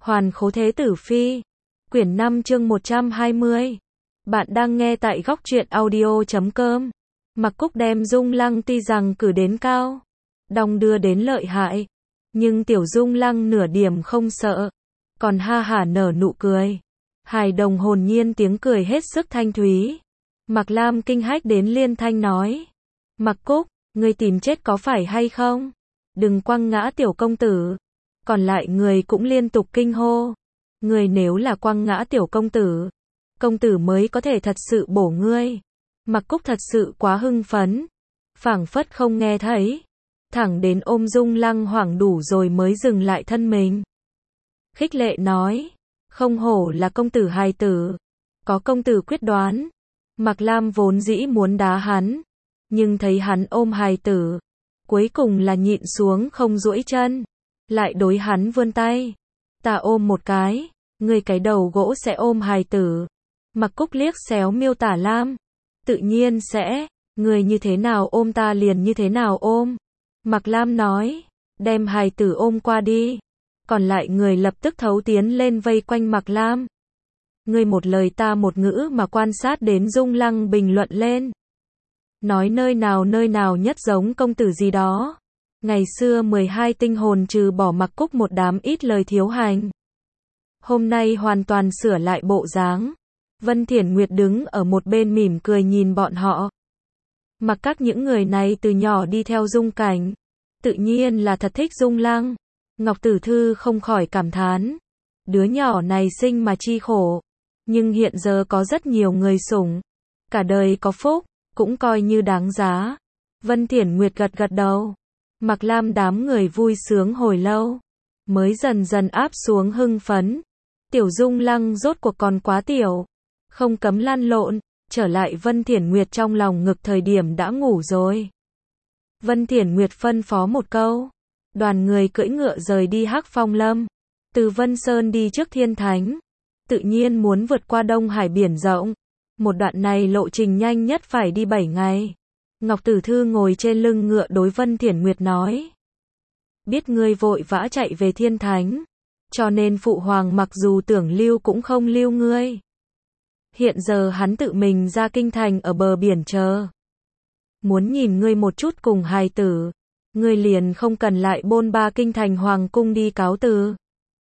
Hoàn Khố Thế Tử Phi, quyển 5 chương 120. Bạn đang nghe tại góc truyện audio.com. Mặc Cúc đem Dung Lăng tuy rằng cử đến cao, đong đưa đến lợi hại, nhưng tiểu Dung Lăng nửa điểm không sợ, còn ha hả nở nụ cười. Hài đồng hồn nhiên tiếng cười hết sức thanh thúy. Mạc Lam kinh hách đến liên thanh nói: Mặc Cúc, ngươi tìm chết có phải hay không? Đừng quăng ngã tiểu công tử. Còn lại người cũng liên tục kinh hô: Ngươi nếu là quăng ngã tiểu công tử mới có thể thật sự bổ ngươi. Mặc Cúc thật sự quá hưng phấn, phảng phất không nghe thấy, thẳng đến ôm Dung Lăng hoảng đủ rồi mới dừng lại thân mình. Khích lệ nói: Không hổ là công tử hài tử, có công tử quyết đoán. Mạc Lam vốn dĩ muốn đá hắn, nhưng thấy hắn ôm hài tử, cuối cùng là nhịn xuống không duỗi chân, lại đối hắn vươn tay: Ta ôm một cái, ngươi cái đầu gỗ sẽ ôm hài tử. Mặc Cúc liếc xéo miêu tả Lam: Tự nhiên sẽ, ngươi như thế nào ôm ta liền như thế nào ôm. Mạc Lam nói: Đem hài tử ôm qua đi. Còn lại người lập tức thấu tiến lên vây quanh Mạc Lam. Ngươi một lời ta một ngữ mà quan sát đến Dung Lăng bình luận lên. Nói nơi nào nhất giống công tử gì đó. Ngày xưa 12 tinh hồn trừ bỏ Mặc Cúc một đám ít lời thiếu hành, hôm nay hoàn toàn sửa lại bộ dáng. Vân Thiển Nguyệt đứng ở một bên mỉm cười nhìn bọn họ. Mặc các những người này từ nhỏ đi theo Dung Cảnh, tự nhiên là thật thích Dung Lăng. Ngọc Tử Thư không khỏi cảm thán: Đứa nhỏ này sinh mà chi khổ, nhưng hiện giờ có rất nhiều người sủng, cả đời có phúc, cũng coi như đáng giá. Vân Thiển Nguyệt gật gật đầu. Mạc Lam đám người vui sướng hồi lâu, mới dần dần áp xuống hưng phấn. Tiểu Dung Lăng rốt cuộc còn quá tiểu, không cấm lăn lộn, trở lại Vân Thiển Nguyệt trong lòng ngực thời điểm đã ngủ rồi. Vân Thiển Nguyệt phân phó một câu, đoàn người cưỡi ngựa rời đi Hắc Phong Lâm, từ Vân Sơn đi trước Thiên Thánh, tự nhiên muốn vượt qua Đông Hải biển rộng. Một đoạn này lộ trình nhanh nhất phải đi 7 ngày. Ngọc Tử Thư ngồi trên lưng ngựa đối Vân Thiển Nguyệt nói: Biết ngươi vội vã chạy về Thiên Thánh, cho nên Phụ Hoàng mặc dù tưởng lưu cũng không lưu ngươi. Hiện giờ hắn tự mình ra kinh thành ở bờ biển chờ. Muốn nhìn ngươi một chút cùng hài tử, ngươi liền không cần lại bôn ba kinh thành hoàng cung đi cáo từ.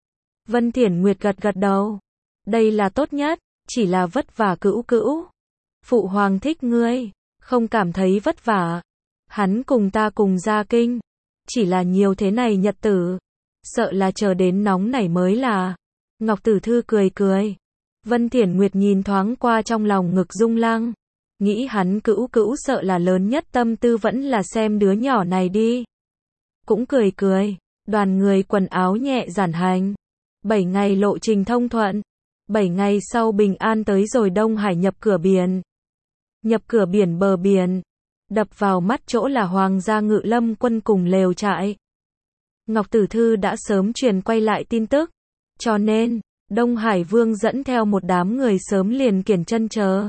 Vân Thiển Nguyệt gật gật đầu. Đây là tốt nhất, chỉ là vất vả cữu. Phụ Hoàng thích ngươi, không cảm thấy vất vả. Hắn cùng ta cùng ra kinh, chỉ là nhiều thế này nhật tử, sợ là chờ đến nóng nảy mới là. Ngọc Tử Thư cười cười. Vân Thiển Nguyệt nhìn thoáng qua trong lòng ngực Dung Lăng, nghĩ hắn cữu sợ là lớn nhất tâm tư vẫn là xem đứa nhỏ này đi. Cũng cười cười. Đoàn người quần áo nhẹ giản hành. 7 ngày lộ trình thông thuận. 7 ngày sau bình an tới rồi Đông Hải nhập cửa biển. Nhập cửa biển bờ biển, đập vào mắt chỗ là Hoàng gia Ngự Lâm quân cùng lều trại. Ngọc Tử Thư đã sớm truyền quay lại tin tức, cho nên Đông Hải Vương dẫn theo một đám người sớm liền kiển chân chờ.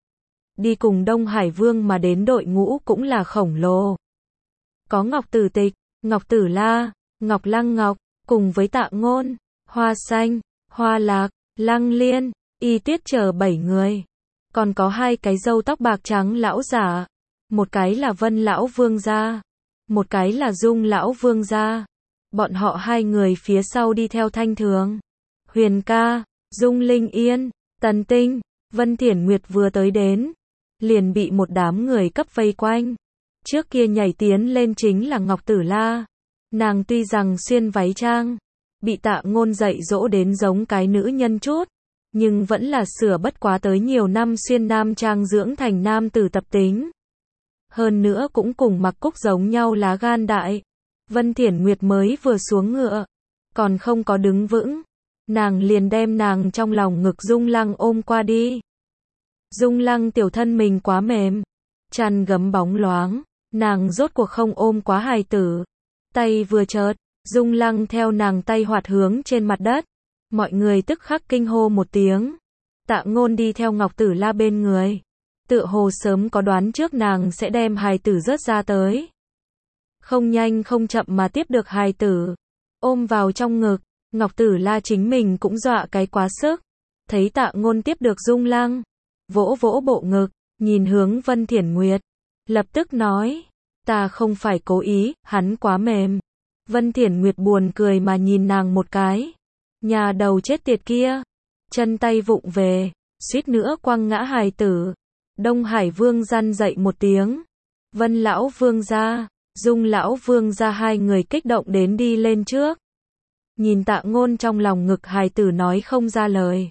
Đi cùng Đông Hải Vương mà đến đội ngũ cũng là khổng lồ. Có Ngọc Tử Tịch, Ngọc Tử La, Ngọc Lăng Ngọc, cùng với Tạ Ngôn, Hoa Xanh, Hoa Lạc, Lăng Liên, Y Tuyết chờ 7 người. Còn có 2 cái râu tóc bạc trắng lão giả, một cái là Vân lão vương gia, một cái là Dung lão vương gia. Bọn họ 2 người phía sau đi theo Thanh Thường, Huyền Ca, Dung Linh Yên, Tần Tinh. Vân Thiển Nguyệt vừa tới đến, liền bị một đám người cấp vây quanh. Trước kia nhảy tiến lên chính là Ngọc Tử La. Nàng tuy rằng xuyên váy trang, bị Tạ Ngôn dạy dỗ đến giống cái nữ nhân chút, nhưng vẫn là sửa bất quá tới nhiều năm xuyên nam trang dưỡng thành nam tử tập tính. Hơn nữa cũng cùng Mặc Cúc giống nhau lá gan đại. Vân Thiển Nguyệt mới vừa xuống ngựa, còn không có đứng vững, nàng liền đem nàng trong lòng ngực Dung Lăng ôm qua đi. Dung Lăng tiểu thân mình quá mềm, chăn gấm bóng loáng, nàng rốt cuộc không ôm quá hài tử. Tay vừa chợt, Dung Lăng theo nàng tay hoạt hướng trên mặt đất. Mọi người tức khắc kinh hô một tiếng. Tạ Ngôn đi theo Ngọc Tử La bên người, tựa hồ sớm có đoán trước nàng sẽ đem hài tử rớt ra tới. Không nhanh không chậm mà tiếp được hài tử, ôm vào trong ngực. Ngọc Tử La chính mình cũng dọa cái quá sức. Thấy Tạ Ngôn tiếp được Dung Lăng, vỗ vỗ bộ ngực, nhìn hướng Vân Thiển Nguyệt, lập tức nói, ta không phải cố ý, hắn quá mềm. Vân Thiển Nguyệt buồn cười mà nhìn nàng một cái. Nhà đầu chết tiệt kia, chân tay vụng về, suýt nữa quăng ngã hài tử. Đông Hải Vương răn dậy một tiếng. Vân lão vương gia, Dung lão vương gia, hai người kích động đến đi lên trước. Nhìn Tạ Ngôn trong lòng ngực hài tử nói không ra lời.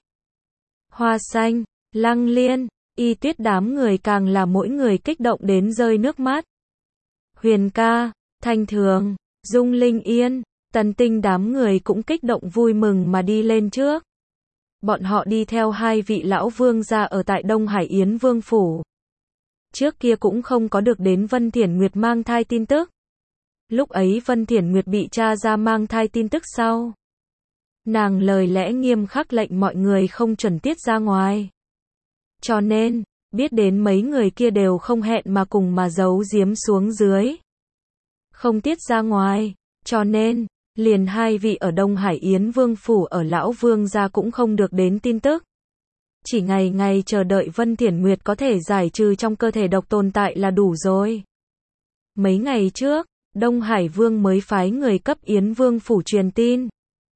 Hoa Xanh, Lăng Liên, Y Tuyết đám người càng là mỗi người kích động đến rơi nước mắt. Huyền ca, Thanh Thường, Dung Linh Yên, Tần Tinh đám người cũng kích động vui mừng mà đi lên trước. Bọn họ đi theo hai vị lão vương gia ở tại Đông Hải Yến Vương Phủ. Trước kia cũng không có được đến Vân Thiển Nguyệt mang thai tin tức. Lúc ấy Vân Thiển Nguyệt bị tra ra mang thai tin tức sau. Nàng lời lẽ nghiêm khắc lệnh mọi người không chuẩn tiết ra ngoài. Cho nên, biết đến mấy người kia đều không hẹn mà cùng mà giấu giếm xuống dưới. Không tiết ra ngoài, cho nên, liền hai vị ở Đông Hải Yến Vương Phủ ở Lão Vương gia cũng không được đến tin tức. Chỉ ngày ngày chờ đợi Vân Thiển Nguyệt có thể giải trừ trong cơ thể độc tồn tại là đủ rồi. Mấy ngày trước, Đông Hải Vương mới phái người cấp Yến Vương Phủ truyền tin.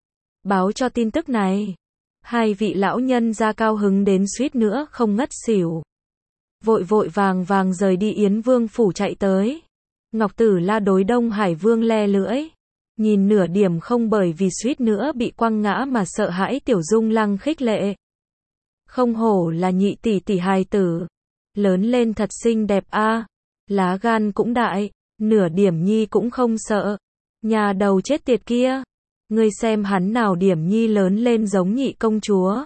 Báo cho tin tức này. Hai vị lão nhân ra cao hứng đến suýt nữa không ngất xỉu. Vội vội vàng vàng rời đi Yến Vương Phủ chạy tới. Ngọc Tử La đối Đông Hải Vương le lưỡi. Nhìn nửa điểm không bởi vì suýt nữa bị quăng ngã mà sợ hãi tiểu Dung Lăng khích lệ. Không hổ là nhị tỷ tỷ hài tử. Lớn lên thật xinh đẹp a, lá gan cũng đại, nửa điểm nhi cũng không sợ. Nhà đầu chết tiệt kia. Ngươi xem hắn nào điểm nhi lớn lên giống nhị công chúa.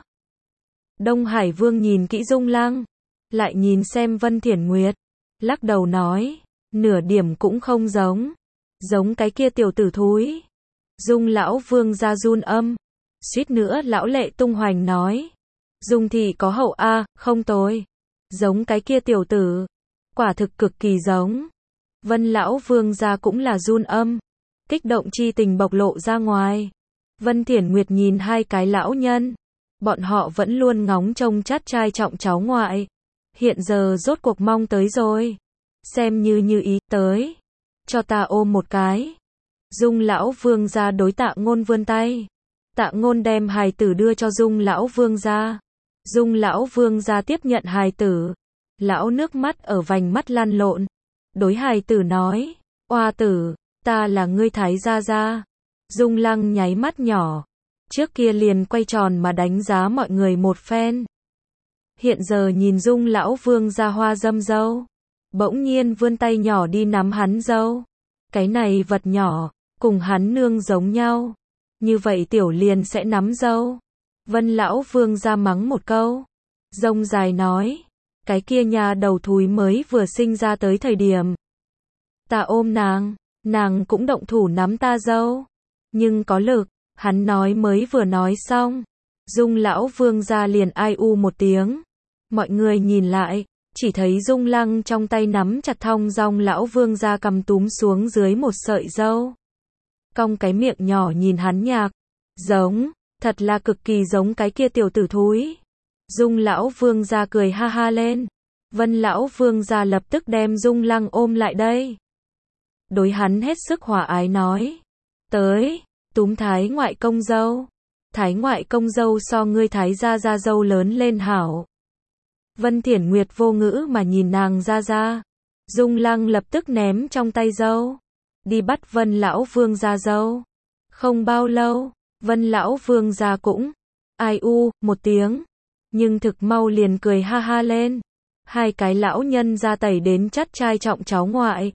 Đông Hải Vương nhìn kỹ Dung Lăng, lại nhìn xem Vân Thiển Nguyệt, lắc đầu nói, nửa điểm cũng không giống. Giống cái kia tiểu tử thúi. Dung lão vương ra run âm. Suýt nữa lão lệ tung hoành nói. Dung thị có hậu a, không tồi. Giống cái kia tiểu tử. Quả thực cực kỳ giống. Vân lão vương ra cũng là run âm. Kích động chi tình bộc lộ ra ngoài. Vân Thiển Nguyệt nhìn hai cái lão nhân. Bọn họ vẫn luôn ngóng trông chát trai trọng cháu ngoại. Hiện giờ rốt cuộc mong tới rồi. Xem như ý tới. Cho ta ôm một cái. Dung lão vương gia đối Tạ Ngôn vươn tay. Tạ Ngôn đem hài tử đưa cho Dung lão vương gia. Dung lão vương gia tiếp nhận hài tử. Lão nước mắt ở vành mắt lăn lộn. Đối hài tử nói, oa tử, ta là ngươi thái gia gia. Dung Lăng nháy mắt nhỏ. Trước kia liền quay tròn mà đánh giá mọi người một phen. Hiện giờ nhìn Dung lão vương gia hoa dâm dâu. Bỗng nhiên vươn tay nhỏ đi nắm hắn dâu. Cái này vật nhỏ, cùng hắn nương giống nhau. Như vậy tiểu liền sẽ nắm dâu. Vân lão vương ra mắng một câu. Rông dài nói. Cái kia nhà đầu thúi mới vừa sinh ra tới thời điểm. Ta ôm nàng cũng động thủ nắm ta dâu. Nhưng có lực, hắn nói mới vừa nói xong. Dung lão vương ra liền ai u một tiếng. Mọi người nhìn lại. Chỉ thấy Dung Lăng trong tay nắm chặt thong dong lão vương ra cầm túm xuống dưới một sợi dâu. Cong cái miệng nhỏ nhìn hắn nhạc. Giống, thật là cực kỳ giống cái kia tiểu tử thúi. Dung lão vương ra cười ha ha lên. Vân lão vương ra lập tức đem Dung Lăng ôm lại đây. Đối hắn hết sức hòa ái nói. Tới, túm thái ngoại công dâu. Thái ngoại công dâu so ngươi thái gia gia dâu lớn lên hảo. Vân Thiển Nguyệt vô ngữ mà nhìn nàng ra ra. Dung Lăng lập tức ném trong tay dâu. Đi bắt Vân lão vương ra dâu. Không bao lâu, Vân lão vương ra cũng ai u một tiếng. Nhưng thực mau liền cười ha ha lên. Hai cái lão nhân ra tẩy đến chắt trai trọng cháu ngoại.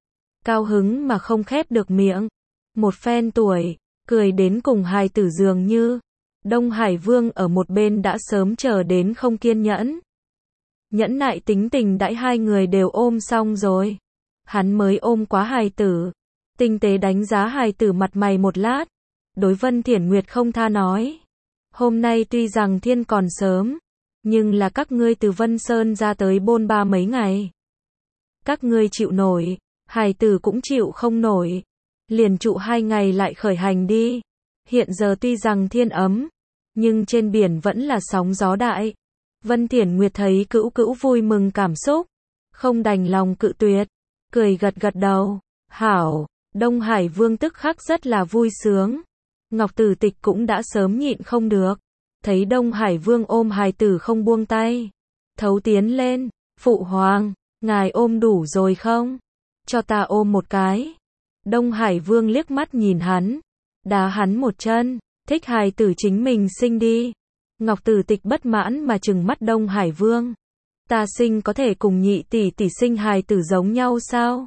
Cao hứng mà không khép được miệng. Một phen tuổi, cười đến cùng hài tử dường như. Đông Hải Vương ở một bên đã sớm chờ đến không kiên nhẫn. Nhẫn nại tính tình đãi hai người đều ôm xong rồi. Hắn mới ôm quá hài tử. Tinh tế đánh giá hài tử mặt mày một lát. Đối Vân Thiển Nguyệt không tha nói. Hôm nay tuy rằng thiên còn sớm. Nhưng là các ngươi từ Vân Sơn ra tới bôn ba mấy ngày. Các ngươi chịu nổi. Hài tử cũng chịu không nổi. Liền trụ 2 ngày lại khởi hành đi. Hiện giờ tuy rằng thiên ấm, nhưng trên biển vẫn là sóng gió đại. Vân Thiển Nguyệt thấy Cữu Cữu vui mừng cảm xúc, không đành lòng cự tuyệt, cười gật gật đầu. Hảo, Đông Hải Vương tức khắc rất là vui sướng. Ngọc Tử Tịch cũng đã sớm nhịn không được, thấy Đông Hải Vương ôm hài tử không buông tay, thấu tiến lên, phụ hoàng, ngài ôm đủ rồi không? Cho ta ôm một cái. Đông Hải Vương liếc mắt nhìn hắn, đá hắn một chân, thích hài tử chính mình sinh đi. Ngọc Tử Tịch bất mãn mà trừng mắt Đông Hải Vương. Ta sinh có thể cùng nhị tỷ tỷ sinh hài tử giống nhau sao?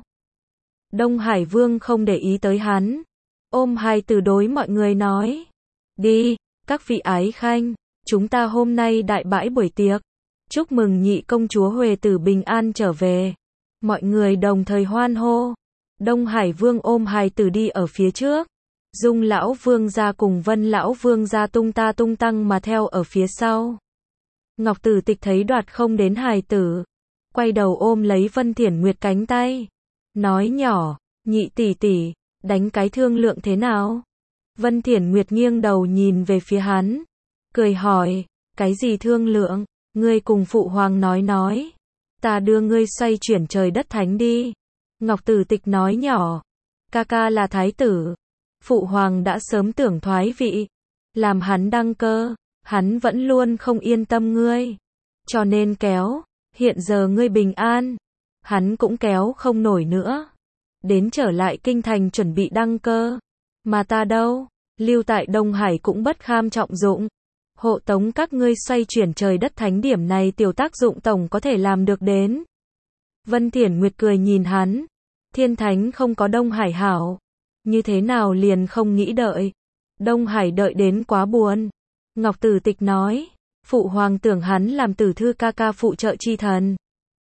Đông Hải Vương không để ý tới hắn, ôm hài tử đối mọi người nói. Đi, các vị ái khanh, chúng ta hôm nay đại bãi buổi tiệc, chúc mừng nhị công chúa Huệ tử bình an trở về. Mọi người đồng thời hoan hô. Đông Hải Vương ôm hài tử đi ở phía trước. Dung lão vương gia cùng Vân lão vương gia tung ta tung tăng mà theo ở phía sau. Ngọc Tử Tịch thấy đoạt không đến hài tử, quay đầu ôm lấy Vân Thiển Nguyệt cánh tay, nói nhỏ, nhị tỷ tỷ, đánh cái thương lượng thế nào? Vân Thiển Nguyệt nghiêng đầu nhìn về phía hắn, cười hỏi, cái gì thương lượng, ngươi cùng phụ hoàng nói, ta đưa ngươi xoay chuyển trời đất thánh đi. Ngọc Tử Tịch nói nhỏ, ca ca là thái tử, phụ hoàng đã sớm tưởng thoái vị, làm hắn đăng cơ, hắn vẫn luôn không yên tâm ngươi, cho nên kéo, hiện giờ ngươi bình an, hắn cũng kéo không nổi nữa, đến trở lại kinh thành chuẩn bị đăng cơ, mà ta đâu, lưu tại Đông Hải cũng bất kham trọng dụng, hộ tống các ngươi xoay chuyển trời đất thánh điểm này tiểu tác dụng tổng có thể làm được đến. Vân Thiển Nguyệt cười nhìn hắn, thiên thánh không có Đông Hải hảo, như thế nào liền không nghĩ đợi, Đông Hải đợi đến quá buồn. Ngọc Tử Tịch nói, phụ hoàng tưởng hắn làm tử thư ca ca phụ trợ chi thần.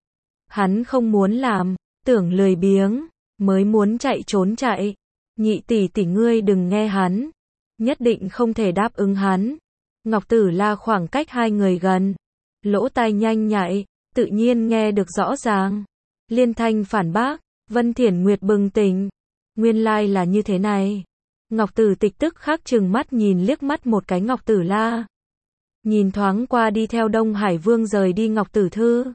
Hắn không muốn làm, tưởng lười biếng, mới muốn chạy trốn chạy. Nhị tỷ tỷ ngươi đừng nghe hắn, nhất định không thể đáp ứng hắn. Ngọc Tử La khoảng cách hai người gần, lỗ tai nhanh nhạy, tự nhiên nghe được rõ ràng. Liên thanh phản bác, Vân Thiển Nguyệt bừng tỉnh, nguyên lai là như thế này. Ngọc Tử Tịch tức khắc trừng mắt nhìn liếc mắt một cái Ngọc Tử La. Nhìn thoáng qua đi theo Đông Hải Vương rời đi Ngọc Tử Thư.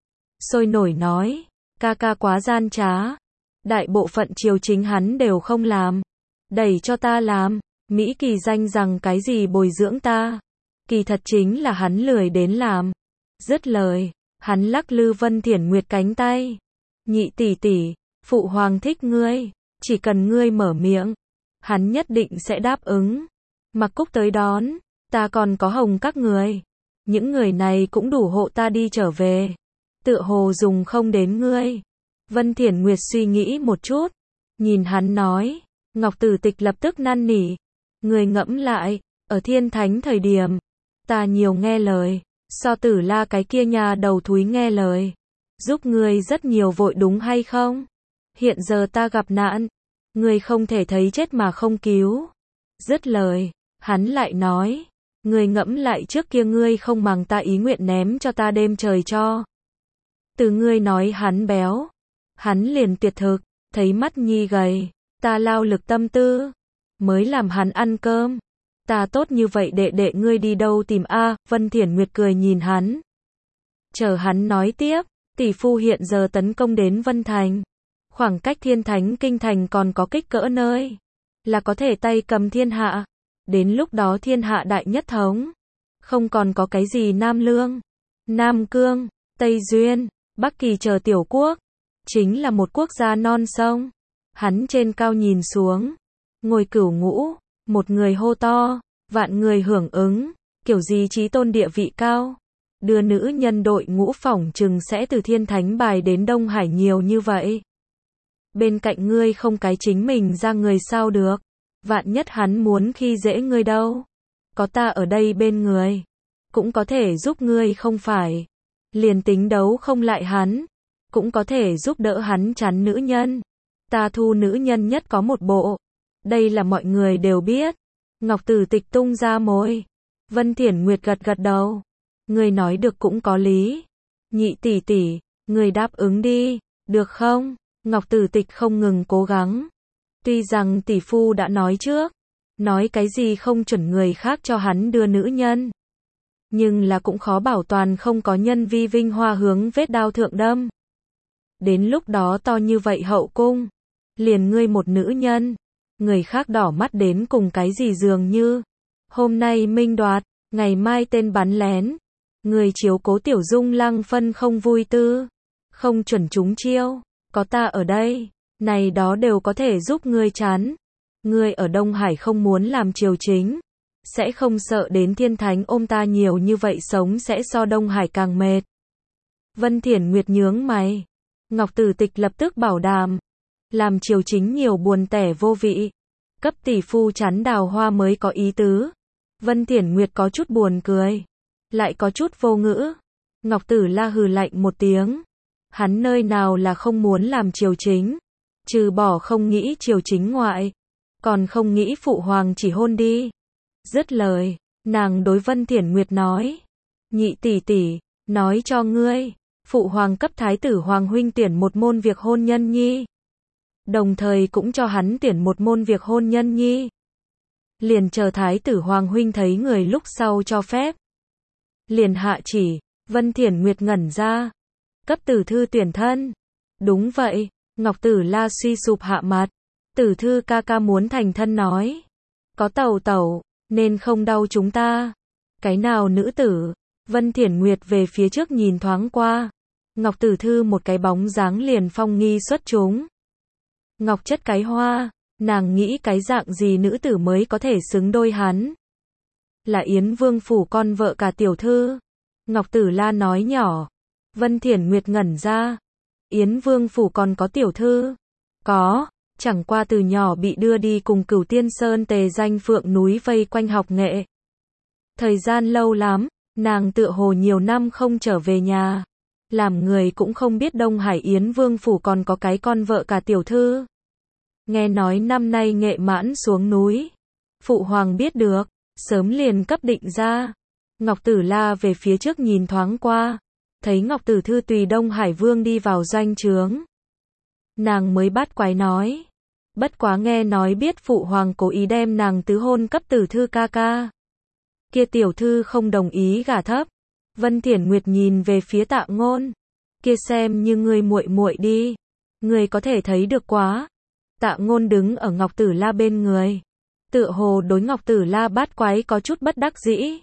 Sôi nổi nói, ca ca quá gian trá. Đại bộ phận triều chính hắn đều không làm. Đẩy cho ta làm, Mỹ kỳ danh rằng cái gì bồi dưỡng ta. Kỳ thật chính là hắn lười đến làm. Dứt lời, hắn lắc lư Vân Thiển Nguyệt cánh tay. Nhị tỷ tỷ, phụ hoàng thích ngươi, chỉ cần ngươi mở miệng, hắn nhất định sẽ đáp ứng. Mặc Cúc tới đón, ta còn có Hồng các người. Những người này cũng đủ hộ ta đi trở về. Tựa hồ dùng không đến ngươi. Vân Thiển Nguyệt suy nghĩ một chút, nhìn hắn nói, Ngọc Tử Tịch lập tức năn nỉ. Người ngẫm lại, ở thiên thánh thời điểm, ta nhiều nghe lời, so Tử La cái kia nhà đầu thúi nghe lời. Giúp ngươi rất nhiều vội đúng hay không? Hiện giờ ta gặp nạn, ngươi không thể thấy chết mà không cứu. Dứt lời, hắn lại nói, ngươi ngẫm lại trước kia ngươi không bằng ta ý nguyện ném cho ta đêm trời cho. Từ ngươi nói hắn béo, hắn liền tuyệt thực, thấy mắt nhi gầy, ta lao lực tâm tư, mới làm hắn ăn cơm. Ta tốt như vậy đệ đệ ngươi đi đâu tìm a? Vân Thiển Nguyệt cười nhìn hắn. Chờ hắn nói tiếp, tỷ phu hiện giờ tấn công đến Vân Thành. Khoảng cách thiên thánh kinh thành còn có kích cỡ nơi, là có thể tay cầm thiên hạ. Đến lúc đó thiên hạ đại nhất thống. Không còn có cái gì Nam Lương, Nam Cương, Tây Duyên, Bắc Kỳ chờ tiểu quốc. Chính là một quốc gia non sông. Hắn trên cao nhìn xuống, ngồi cửu ngũ, một người hô to, vạn người hưởng ứng, kiểu gì chí tôn địa vị cao. Đưa nữ nhân đội ngũ phỏng chừng sẽ từ thiên thánh bài đến Đông Hải nhiều như vậy. Bên cạnh ngươi không cái chính mình ra người sao được. Vạn nhất hắn muốn khi dễ ngươi đâu. Có ta ở đây bên người, cũng có thể giúp ngươi không phải. Liền tính đấu không lại hắn, cũng có thể giúp đỡ hắn chắn nữ nhân. Ta thu nữ nhân nhất có một bộ. Đây là mọi người đều biết. Ngọc Tử Tịch tung ra môi. Vân Thiển Nguyệt gật gật đầu. Ngươi nói được cũng có lý. Nhị tỷ tỷ, ngươi đáp ứng đi, được không? Ngọc Tử Tịch không ngừng cố gắng. Tuy rằng tỷ phu đã nói trước, nói cái gì không chuẩn người khác cho hắn đưa nữ nhân. Nhưng là cũng khó bảo toàn không có nhân vi vinh hoa hướng vết đao thượng đâm. Đến lúc đó to như vậy hậu cung, liền ngươi một nữ nhân, người khác đỏ mắt đến cùng cái gì dường như. Hôm nay minh đoạt, ngày mai tên bắn lén. Người chiếu cố tiểu Dung Lăng phân không vui tư, không chuẩn chúng chiêu, có ta ở đây, này đó đều có thể giúp ngươi chán. Ngươi ở Đông Hải không muốn làm triều chính, sẽ không sợ đến thiên thánh ôm ta nhiều như vậy sống sẽ so Đông Hải càng mệt. Vân Thiển Nguyệt nhướng mày. Ngọc Tử Tịch lập tức bảo đảm, làm triều chính nhiều buồn tẻ vô vị, cấp tỷ phu chắn đào hoa mới có ý tứ. Vân Thiển Nguyệt có chút buồn cười, lại có chút vô ngữ. Ngọc Tử La hừ lạnh một tiếng, hắn nơi nào là không muốn làm triều chính, trừ bỏ không nghĩ triều chính ngoại, còn không nghĩ phụ hoàng chỉ hôn đi. Dứt lời, nàng đối Vân Thiển Nguyệt nói, nhị tỷ tỷ, nói cho ngươi, phụ hoàng cấp thái tử hoàng huynh tuyển một môn việc hôn nhân nhi, đồng thời cũng cho hắn tuyển một môn việc hôn nhân nhi. Liền chờ thái tử hoàng huynh thấy người lúc sau cho phép. Liền hạ chỉ. Vân Thiển Nguyệt ngẩn ra, cấp tử thư tuyển thân. Đúng vậy. Ngọc Tử La suy sụp hạ mặt. Tử thư ca ca muốn thành thân nói, có tẩu tẩu, nên không đau chúng ta. Cái nào nữ tử? Vân Thiển Nguyệt về phía trước nhìn thoáng qua. Ngọc Tử thư một cái bóng dáng liền phong nghi xuất chúng. Ngọc chất cái hoa, nàng nghĩ cái dạng gì nữ tử mới có thể xứng đôi hắn. Là Yến Vương phủ con vợ cả tiểu thư. Ngọc Tử La nói nhỏ. Vân Thiển Nguyệt ngẩn ra. Yến Vương phủ còn có tiểu thư? Có, chẳng qua từ nhỏ bị đưa đi cùng Cửu Tiên Sơn Tề Danh Phượng núi vây quanh học nghệ. Thời gian lâu lắm, nàng tựa hồ nhiều năm không trở về nhà. Làm người cũng không biết Đông Hải Yến Vương phủ còn có cái con vợ cả tiểu thư. Nghe nói năm nay Nghệ Mãn xuống núi. Phụ hoàng biết được, sớm liền cấp định ra. Ngọc Tử La về phía trước nhìn thoáng qua, thấy Ngọc Tử thư tùy Đông Hải Vương đi vào doanh trướng. Nàng mới bắt quái nói, bất quá nghe nói biết phụ hoàng cố ý đem nàng tứ hôn cấp Tử thư ca ca. Kia tiểu thư không đồng ý gả thấp. Vân Thiển Nguyệt nhìn về phía Tạ Ngôn, kia xem như ngươi muội muội đi, ngươi có thể thấy được quá. Tạ Ngôn đứng ở Ngọc Tử La bên người, tựa hồ đối Ngọc Tử La bát quái có chút bất đắc dĩ.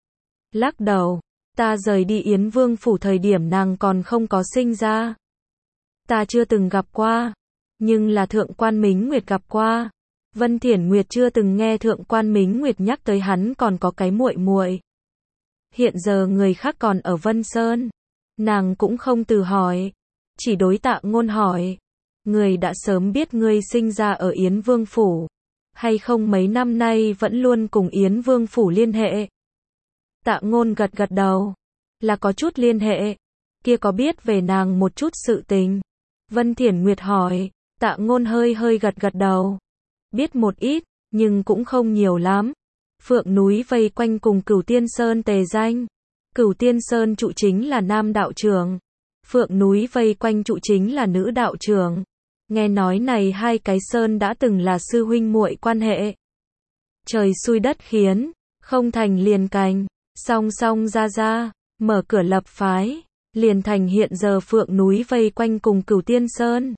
Lắc đầu, ta rời đi Yến Vương phủ thời điểm nàng còn không có sinh ra. Ta chưa từng gặp qua, nhưng là Thượng Quan Mính Nguyệt gặp qua. Vân Thiển Nguyệt chưa từng nghe Thượng Quan Mính Nguyệt nhắc tới hắn còn có cái muội muội. Hiện giờ người khác còn ở Vân Sơn, nàng cũng không từ hỏi, chỉ đối Tạ Ngôn hỏi, người đã sớm biết ngươi sinh ra ở Yến Vương phủ, hay không mấy năm nay vẫn luôn cùng Yến Vương phủ liên hệ? Tạ Ngôn gật gật đầu, là có chút liên hệ, kia có biết về nàng một chút sự tình? Vân Thiển Nguyệt hỏi. Tạ Ngôn hơi hơi gật gật đầu, biết một ít, nhưng cũng không nhiều lắm. Phượng núi vây quanh cùng Cửu Tiên Sơn Tề Danh. Cửu Tiên Sơn trụ chính là nam đạo trưởng, Phượng núi vây quanh trụ chính là nữ đạo trưởng. Nghe nói này hai cái sơn đã từng là sư huynh muội quan hệ. Trời xui đất khiến, không thành liền cành, song song ra, mở cửa lập phái, liền thành hiện giờ Phượng núi vây quanh cùng Cửu Tiên Sơn.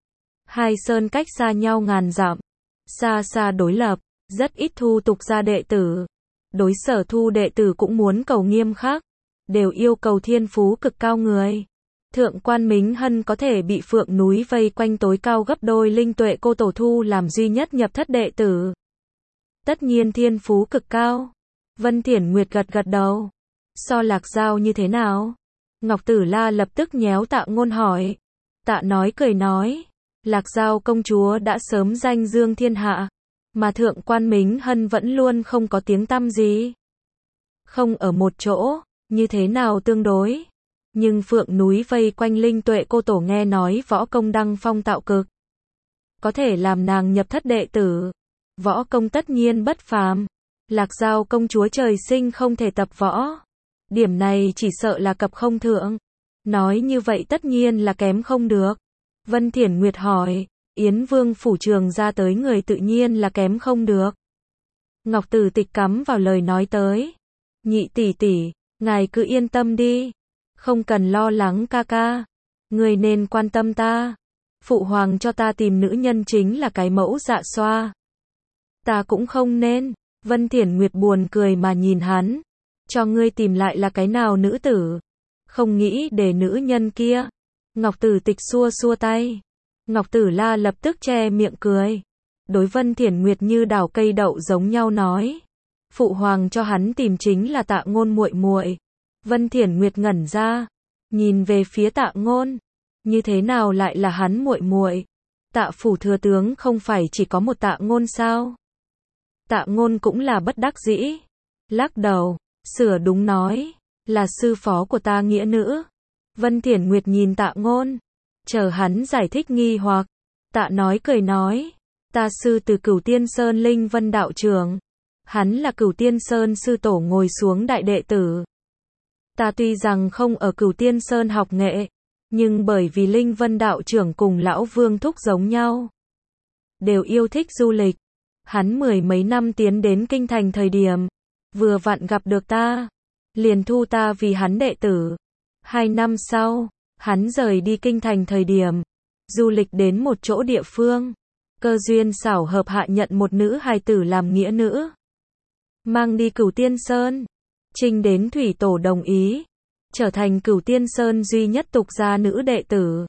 Hai sơn cách xa nhau ngàn dặm, xa xa đối lập, rất ít thu tục ra đệ tử. Đối sở thu đệ tử cũng muốn cầu nghiêm khắc, đều yêu cầu thiên phú cực cao người. Thượng Quan Mính Hân có thể bị Phượng núi vây quanh tối cao gấp đôi Linh Tuệ cô tổ thu làm duy nhất nhập thất đệ tử. Tất nhiên thiên phú cực cao. Vân Thiển Nguyệt gật gật đầu. So Lạc Giao như thế nào? Ngọc Tử La lập tức nhéo Tạ Ngôn hỏi. Tạ nói cười nói, Lạc Giao công chúa đã sớm danh dương thiên hạ, mà Thượng Quan Mính Hân vẫn luôn không có tiếng tăm gì. Không ở một chỗ, như thế nào tương đối? Nhưng Phượng núi vây quanh Linh Tuệ cô tổ nghe nói võ công đăng phong tạo cực, có thể làm nàng nhập thất đệ tử. Võ công tất nhiên bất phàm. Lạc Giao công chúa trời sinh không thể tập võ. Điểm này chỉ sợ là cập không thượng. Nói như vậy tất nhiên là kém không được. Vân Thiển Nguyệt hỏi, Yến Vương phủ trường ra tới người tự nhiên là kém không được. Ngọc Tử Tịch cắm vào lời nói tới. Nhị tỷ tỷ, ngài cứ yên tâm đi. Không cần lo lắng ca ca. Người nên quan tâm ta. Phụ hoàng cho ta tìm nữ nhân chính là cái mẫu dạ xoa. Ta cũng không nên. Vân Thiển Nguyệt buồn cười mà nhìn hắn. Cho ngươi tìm lại là cái nào nữ tử? Không nghĩ để nữ nhân kia. Ngọc Tử Tịch xua xua tay. Ngọc Tử La lập tức che miệng cười. Đối Vân Thiển Nguyệt như đào cây đậu giống nhau nói. Phụ hoàng cho hắn tìm chính là Tạ Ngôn muội muội. Vân Thiển Nguyệt ngẩn ra, nhìn về phía Tạ Ngôn, như thế nào lại là hắn muội muội? Tạ phủ thừa tướng không phải chỉ có một Tạ Ngôn sao? Tạ Ngôn cũng là bất đắc dĩ, lắc đầu, sửa đúng nói, là sư phó của ta nghĩa nữ. Vân Thiển Nguyệt nhìn Tạ Ngôn, chờ hắn giải thích nghi hoặc. Tạ nói cười nói, ta sư từ Cửu Tiên Sơn Linh Vân đạo trưởng, hắn là Cửu Tiên Sơn sư tổ ngồi xuống đại đệ tử. Ta tuy rằng không ở Cửu Tiên Sơn học nghệ, nhưng bởi vì Linh Vân đạo trưởng cùng lão Vương thúc giống nhau, đều yêu thích du lịch. Hắn 10 mấy năm tiến đến kinh thành thời điểm, vừa vặn gặp được ta, liền thu ta vì hắn đệ tử. 2 năm sau, hắn rời đi kinh thành thời điểm, du lịch đến một chỗ địa phương, cơ duyên xảo hợp hạ nhận một nữ hài tử làm nghĩa nữ, mang đi Cửu Tiên Sơn, trình đến thủy tổ đồng ý, trở thành Cửu Tiên Sơn duy nhất tục gia nữ đệ tử.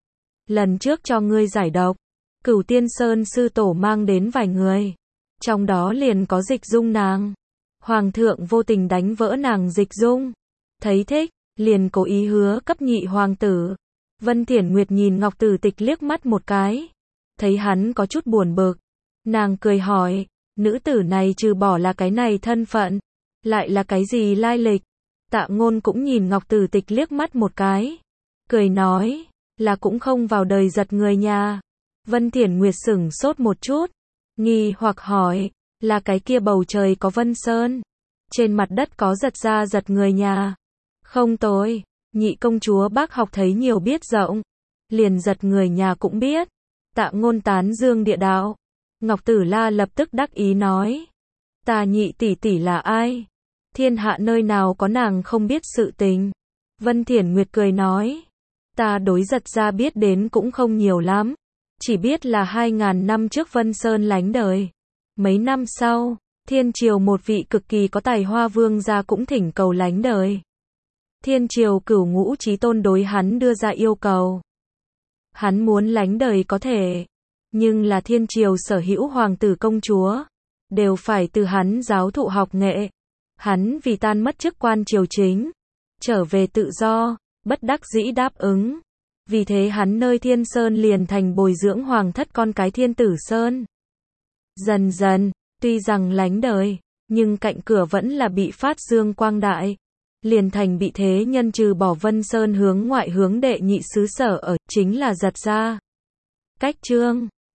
Lần trước cho ngươi giải độc, Cửu Tiên Sơn sư tổ mang đến vài người, trong đó liền có Dịch Dung nàng. Hoàng thượng vô tình đánh vỡ nàng Dịch Dung, thấy thích, liền cố ý hứa cấp nhị hoàng tử. Vân Thiển Nguyệt nhìn Ngọc Tử Tịch liếc mắt một cái, thấy hắn có chút buồn bực, nàng cười hỏi, nữ tử này trừ bỏ là cái này thân phận, lại là cái gì lai lịch? Tạ Ngôn cũng nhìn Ngọc Tử Tịch liếc mắt một cái, cười nói, là cũng không vào đời giật người nhà. Vân Thiển Nguyệt sửng sốt một chút, nghi hoặc hỏi, là cái kia bầu trời có Vân Sơn, trên mặt đất có giật ra giật người nhà. Không tồi, nhị công chúa bác học thấy nhiều biết rộng, liền giật người nhà cũng biết. Tạ Ngôn tán dương địa đạo. Ngọc Tử La lập tức đắc ý nói, ta nhị tỷ tỷ là ai? Thiên hạ nơi nào có nàng không biết sự tình. Vân Thiển Nguyệt cười nói, ta đối giật ra biết đến cũng không nhiều lắm, chỉ biết là 2000 năm trước Vân Sơn lánh đời. Mấy năm sau, Thiên Triều một vị cực kỳ có tài hoa vương gia cũng thỉnh cầu lánh đời. Thiên Triều Cửu Ngũ Chí Tôn đối hắn đưa ra yêu cầu. Hắn muốn lánh đời có thể, nhưng là Thiên Triều sở hữu hoàng tử công chúa, đều phải từ hắn giáo thụ học nghệ. Hắn vì tan mất chức quan triều chính, trở về tự do, bất đắc dĩ đáp ứng. Vì thế hắn nơi Thiên Sơn liền thành bồi dưỡng hoàng thất con cái Thiên Tử Sơn. Dần dần, tuy rằng lánh đời, nhưng cạnh cửa vẫn là bị phát dương quang đại. Liền thành bị thế nhân trừ bỏ Vân Sơn hướng ngoại hướng đệ nhị xứ sở ở, chính là giật ra. Cách chương